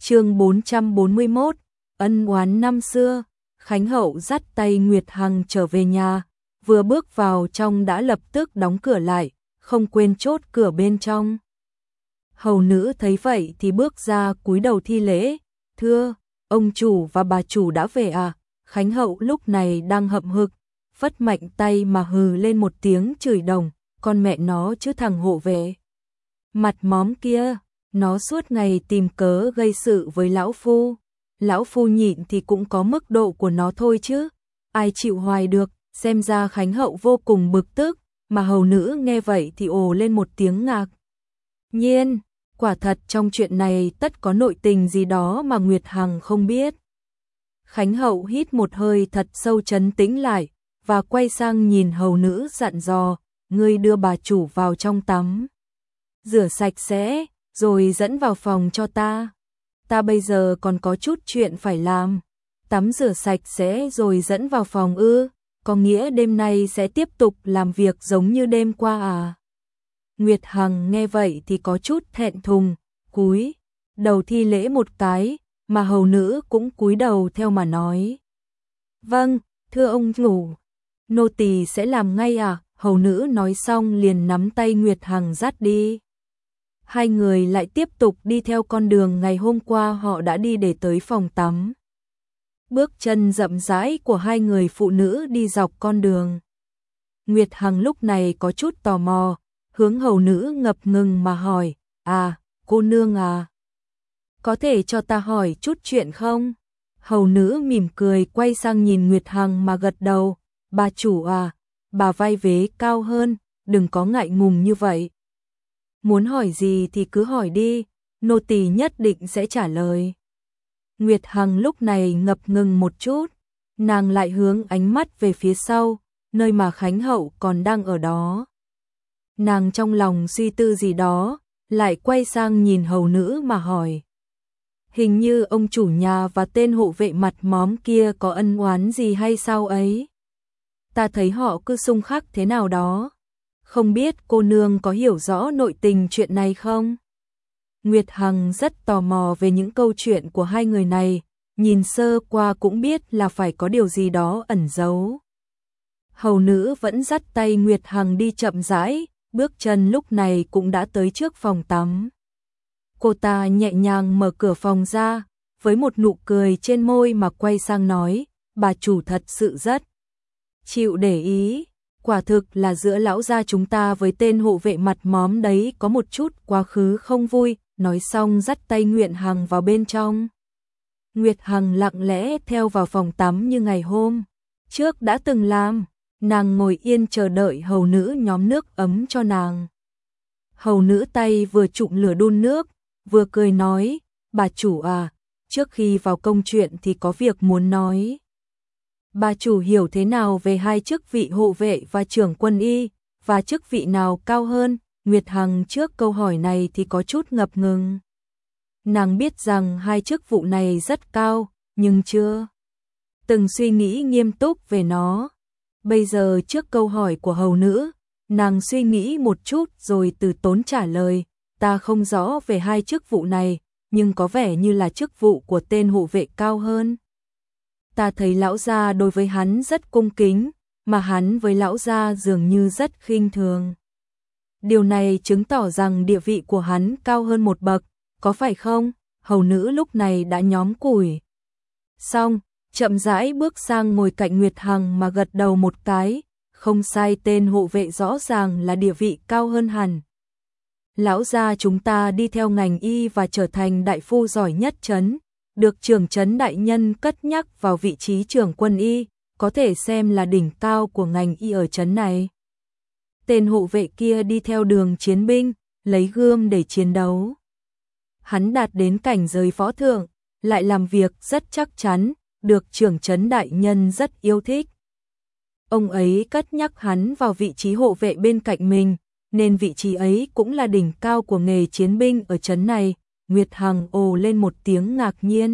Chương 441, ân oán năm xưa. Khánh Hậu dắt tay Nguyệt Hằng trở về nhà, vừa bước vào trong đã lập tức đóng cửa lại, không quên chốt cửa bên trong. Hầu nữ thấy vậy thì bước ra cúi đầu thi lễ, thưa, ông chủ và bà chủ đã về à? Khánh Hậu lúc này đang hậm hực, phất mạnh tay mà hừ lên một tiếng chửi đồng, con mẹ nó chứ thằng hộ vệ. Mặt móm kia, nó suốt ngày tìm cớ gây sự với lão phu nhịn thì cũng có mức độ của nó thôi chứ, ai chịu hoài được. Xem ra Khánh Hậu vô cùng bực tức, mà hầu nữ nghe vậy thì ồ lên một tiếng ngạc nhiên, quả thật trong chuyện này tất có nội tình gì đó mà Nguyệt Hằng không biết. Khánh Hậu hít một hơi thật sâu trấn tĩnh lại, và quay sang nhìn hầu nữ dặn dò, ngươi đưa bà chủ vào trong tắm, rửa sạch sẽ, rồi dẫn vào phòng cho ta. Ta bây giờ còn có chút chuyện phải làm. Tắm rửa sạch sẽ rồi dẫn vào phòng ư? Có nghĩa đêm nay sẽ tiếp tục làm việc giống như đêm qua à? Nguyệt Hằng nghe vậy thì có chút thẹn thùng, cúi đầu thi lễ một cái, mà hầu nữ cũng cúi đầu theo mà nói. Vâng, thưa ông chủ, nô tỳ sẽ làm ngay à? Hầu nữ nói xong liền nắm tay Nguyệt Hằng dắt đi. Hai người lại tiếp tục đi theo con đường ngày hôm qua họ đã đi để tới phòng tắm. Bước chân rậm rãi của hai người phụ nữ đi dọc con đường. Nguyệt Hằng lúc này có chút tò mò, hướng hầu nữ ngập ngừng mà hỏi, à, cô nương à, có thể cho ta hỏi chút chuyện không? Hầu nữ mỉm cười quay sang nhìn Nguyệt Hằng mà gật đầu, bà chủ à, bà vai vế cao hơn, đừng có ngại ngùng như vậy. Muốn hỏi gì thì cứ hỏi đi, nô tỳ nhất định sẽ trả lời. Nguyệt Hằng lúc này ngập ngừng một chút, nàng lại hướng ánh mắt về phía sau, nơi mà Khánh Hậu còn đang ở đó. Nàng trong lòng suy tư gì đó, lại quay sang nhìn hầu nữ mà hỏi. Hình như ông chủ nhà và tên hộ vệ mặt móm kia có ân oán gì hay sao ấy? Ta thấy họ cứ xung khắc thế nào đó. Không biết cô nương có hiểu rõ nội tình chuyện này không? Nguyệt Hằng rất tò mò về những câu chuyện của hai người này, nhìn sơ qua cũng biết là phải có điều gì đó ẩn giấu. Hầu nữ vẫn dắt tay Nguyệt Hằng đi chậm rãi, bước chân lúc này cũng đã tới trước phòng tắm. Cô ta nhẹ nhàng mở cửa phòng ra, với một nụ cười trên môi mà quay sang nói, bà chủ thật sự rất chịu để ý. Quả thực là giữa lão gia chúng ta với tên hộ vệ mặt móm đấy có một chút quá khứ không vui. Nói xong dắt tay Nguyệt Hằng vào bên trong. Nguyệt Hằng lặng lẽ theo vào phòng tắm như ngày hôm trước đã từng làm. Nàng ngồi yên chờ đợi hầu nữ nhóm nước ấm cho nàng. Hầu nữ tay vừa trụng lửa đun nước, vừa cười nói, bà chủ à, trước khi vào công chuyện thì có việc muốn nói. Bà chủ hiểu thế nào về hai chức vị hộ vệ và trưởng quân y, và chức vị nào cao hơn? Nguyệt Hằng trước câu hỏi này thì có chút ngập ngừng. Nàng biết rằng hai chức vụ này rất cao, nhưng chưa từng suy nghĩ nghiêm túc về nó. Bây giờ trước câu hỏi của hầu nữ, nàng suy nghĩ một chút rồi từ tốn trả lời, ta không rõ về hai chức vụ này, nhưng có vẻ như là chức vụ của tên hộ vệ cao hơn. Ta thấy lão gia đối với hắn rất cung kính, mà hắn với lão gia dường như rất khinh thường. Điều này chứng tỏ rằng địa vị của hắn cao hơn một bậc, có phải không? Hầu nữ lúc này đã nhóm củi xong, chậm rãi bước sang ngồi cạnh Nguyệt Hằng mà gật đầu một cái, không sai, tên hộ vệ rõ ràng là địa vị cao hơn hẳn. Lão gia chúng ta đi theo ngành y và trở thành đại phu giỏi nhất trấn, được trưởng trấn đại nhân cất nhắc vào vị trí trưởng quân y, có thể xem là đỉnh cao của ngành y ở trấn này. Tên hộ vệ kia đi theo đường chiến binh, lấy gươm để chiến đấu. Hắn đạt đến cảnh giới phó thượng, lại làm việc rất chắc chắn, được trưởng trấn đại nhân rất yêu thích. Ông ấy cất nhắc hắn vào vị trí hộ vệ bên cạnh mình, nên vị trí ấy cũng là đỉnh cao của nghề chiến binh ở trấn này. Nguyệt Hằng ồ lên một tiếng ngạc nhiên.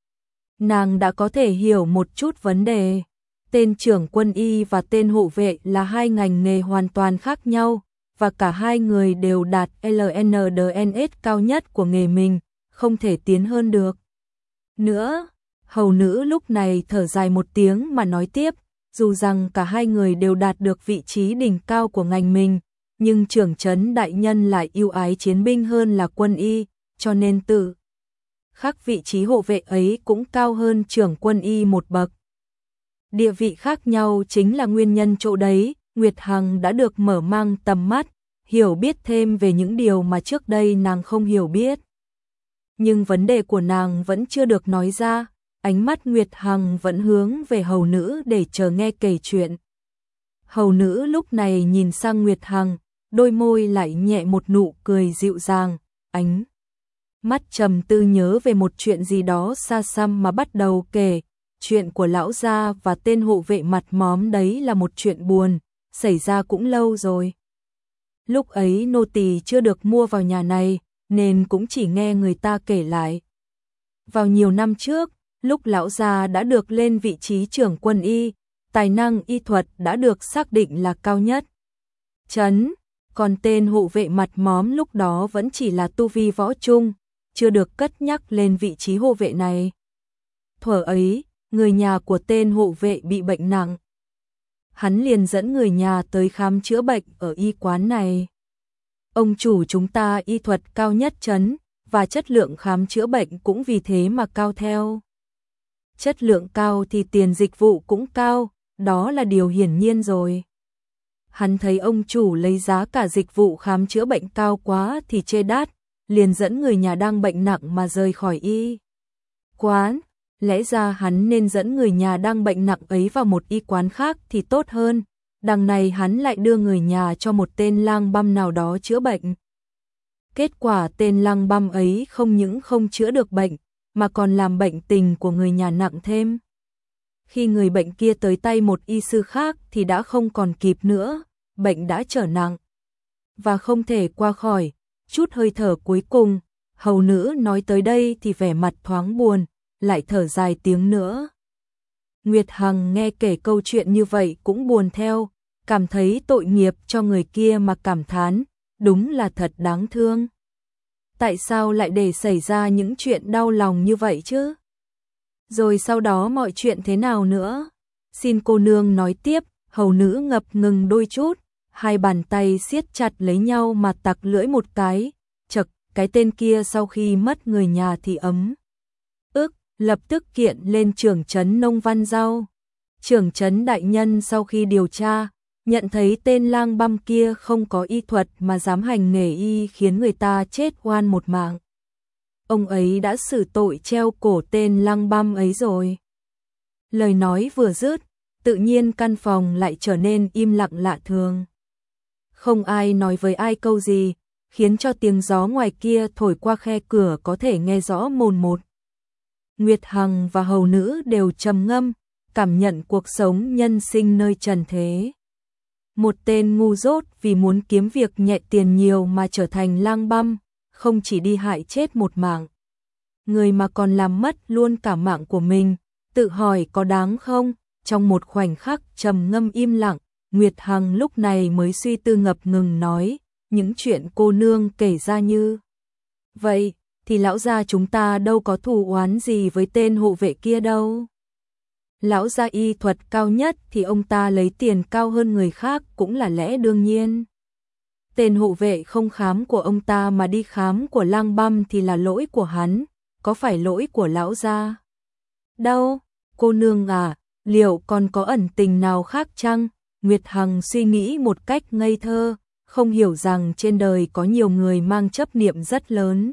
Nàng đã có thể hiểu một chút vấn đề. Tên trưởng quân y và tên hộ vệ là hai ngành nghề hoàn toàn khác nhau, và cả hai người đều đạt LNDNS cao nhất của nghề mình, không thể tiến hơn được. nữa. Hầu nữ lúc này thở dài một tiếng mà nói tiếp, dù rằng cả hai người đều đạt được vị trí đỉnh cao của ngành mình, nhưng trưởng trấn đại nhân lại yêu ái chiến binh hơn là quân y, cho nên tự khắc vị trí hộ vệ ấy cũng cao hơn trưởng quân y một bậc. Địa vị khác nhau chính là nguyên nhân chỗ đấy. Nguyệt Hằng đã được mở mang tầm mắt, hiểu biết thêm về những điều mà trước đây nàng không hiểu biết. Nhưng vấn đề của nàng vẫn chưa được nói ra, ánh mắt Nguyệt Hằng vẫn hướng về hầu nữ để chờ nghe kể chuyện. Hầu nữ lúc này nhìn sang Nguyệt Hằng, đôi môi lại nhẹ một nụ cười dịu dàng, ánh mắt trầm tư nhớ về một chuyện gì đó xa xăm mà bắt đầu kể. Chuyện của lão gia và tên hộ vệ mặt móm đấy là một chuyện buồn, xảy ra cũng lâu rồi. Lúc ấy nô tỳ chưa được mua vào nhà này, nên cũng chỉ nghe người ta kể lại. Vào nhiều năm trước, lúc lão gia đã được lên vị trí trưởng quân y, tài năng y thuật đã được xác định là cao nhất trấn, còn tên hộ vệ mặt móm lúc đó vẫn chỉ là tu vi võ trung, chưa được cất nhắc lên vị trí hộ vệ này. Thuở ấy, người nhà của tên hộ vệ bị bệnh nặng. Hắn liền dẫn người nhà tới khám chữa bệnh ở y quán này. Ông chủ chúng ta y thuật cao nhất trấn, và chất lượng khám chữa bệnh cũng vì thế mà cao theo. Chất lượng cao thì tiền dịch vụ cũng cao, đó là điều hiển nhiên rồi. Hắn thấy ông chủ lấy giá cả dịch vụ khám chữa bệnh cao quá thì chê đắt, liền dẫn người nhà đang bệnh nặng mà rời khỏi y quán. Lẽ ra hắn nên dẫn người nhà đang bệnh nặng ấy vào một y quán khác thì tốt hơn, đằng này hắn lại đưa người nhà cho một tên lang băm nào đó chữa bệnh. Kết quả tên lang băm ấy không những không chữa được bệnh, mà còn làm bệnh tình của người nhà nặng thêm. Khi người bệnh kia tới tay một y sư khác thì đã không còn kịp nữa, bệnh đã trở nặng và không thể qua khỏi. Chút hơi thở cuối cùng, hầu nữ nói tới đây thì vẻ mặt thoáng buồn, lại thở dài tiếng nữa. Nguyệt Hằng nghe kể câu chuyện như vậy cũng buồn theo, cảm thấy tội nghiệp cho người kia mà cảm thán, đúng là thật đáng thương. Tại sao lại để xảy ra những chuyện đau lòng như vậy chứ? Rồi sau đó mọi chuyện thế nào nữa? Xin cô nương nói tiếp. Hầu nữ ngập ngừng đôi chút, hai bàn tay siết chặt lấy nhau mà tặc lưỡi một cái. Chật, cái tên kia sau khi mất người nhà thì lập tức kiện lên trưởng trấn Nông Văn Giao. Trưởng trấn đại nhân sau khi điều tra, nhận thấy tên lang băm kia không có y thuật mà dám hành nghề y khiến người ta chết oan một mạng. Ông ấy đã xử tội treo cổ tên lang băm ấy rồi. Lời nói vừa dứt, tự nhiên căn phòng lại trở nên im lặng lạ thường. Không ai nói với ai câu gì, khiến cho tiếng gió ngoài kia thổi qua khe cửa có thể nghe rõ mồn một. Nguyệt Hằng và hầu nữ đều trầm ngâm, cảm nhận cuộc sống nhân sinh nơi trần thế. Một tên ngu dốt vì muốn kiếm việc nhẹ tiền nhiều mà trở thành lang băm, không chỉ đi hại chết một mạng người mà còn làm mất luôn cả mạng của mình, tự hỏi có đáng không? Trong một khoảnh khắc trầm ngâm im lặng, Nguyệt Hằng lúc này mới suy tư ngập ngừng nói, những chuyện cô nương kể ra như vậy thì lão gia chúng ta đâu có thù oán gì với tên hộ vệ kia đâu. Lão gia y thuật cao nhất thì ông ta lấy tiền cao hơn người khác cũng là lẽ đương nhiên. Tên hộ vệ không khám của ông ta mà đi khám của lang băm thì là lỗi của hắn, có phải lỗi của lão gia đâu? Cô nương à, liệu còn có ẩn tình nào khác chăng? Nguyệt Hằng suy nghĩ một cách ngây thơ, không hiểu rằng trên đời có nhiều người mang chấp niệm rất lớn.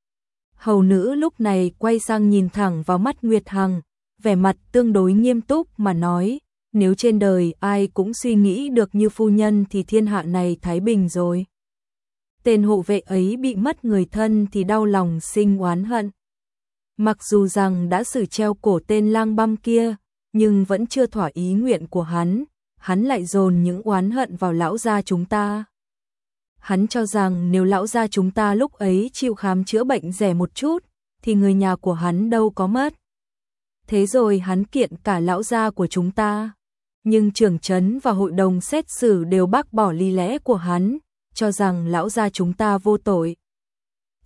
Hầu nữ lúc này quay sang nhìn thẳng vào mắt Nguyệt Hằng, vẻ mặt tương đối nghiêm túc mà nói, nếu trên đời ai cũng suy nghĩ được như phu nhân thì thiên hạ này thái bình rồi. Tên hộ vệ ấy bị mất người thân thì đau lòng sinh oán hận. Mặc dù rằng đã xử treo cổ tên lang băm kia, nhưng vẫn chưa thỏa ý nguyện của hắn lại dồn những oán hận vào lão gia chúng ta. Hắn cho rằng nếu lão gia chúng ta lúc ấy chịu khám chữa bệnh rẻ một chút, thì người nhà của hắn đâu có mất. Thế rồi hắn kiện cả lão gia của chúng ta. Nhưng trưởng trấn và hội đồng xét xử đều bác bỏ lý lẽ của hắn, cho rằng lão gia chúng ta vô tội.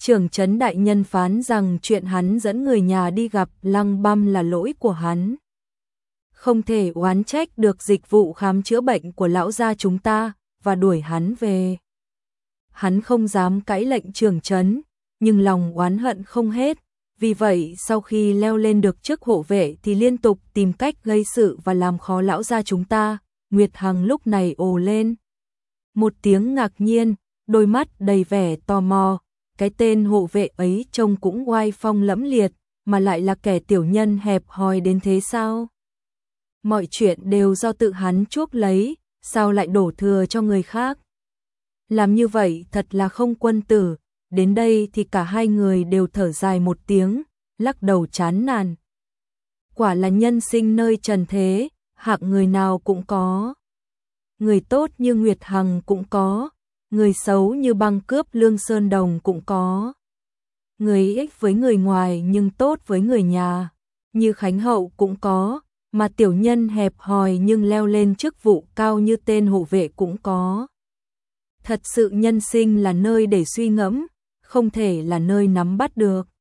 Trưởng trấn đại nhân phán rằng chuyện hắn dẫn người nhà đi gặp Lăng Băm là lỗi của hắn. Không thể oán trách được dịch vụ khám chữa bệnh của lão gia chúng ta và đuổi hắn về. Hắn không dám cãi lệnh trưởng trấn, nhưng lòng oán hận không hết. Vì vậy sau khi leo lên được chức hộ vệ thì liên tục tìm cách gây sự và làm khó lão gia chúng ta. Nguyệt Hằng lúc này ồ lên một tiếng ngạc nhiên, đôi mắt đầy vẻ tò mò. Cái tên hộ vệ ấy trông cũng oai phong lẫm liệt, mà lại là kẻ tiểu nhân hẹp hòi đến thế sao? Mọi chuyện đều do tự hắn chuốc lấy, sao lại đổ thừa cho người khác? Làm như vậy thật là không quân tử. Đến đây thì cả hai người đều thở dài một tiếng, lắc đầu chán nản. Quả là nhân sinh nơi trần thế, hạng người nào cũng có. Người tốt như Nguyệt Hằng cũng có, người xấu như băng cướp Lương Sơn Đồng cũng có. Người ích với người ngoài nhưng tốt với người nhà, như Khánh Hậu cũng có, mà tiểu nhân hẹp hòi nhưng leo lên chức vụ cao như tên hộ vệ cũng có. Thật sự nhân sinh là nơi để suy ngẫm, không thể là nơi nắm bắt được.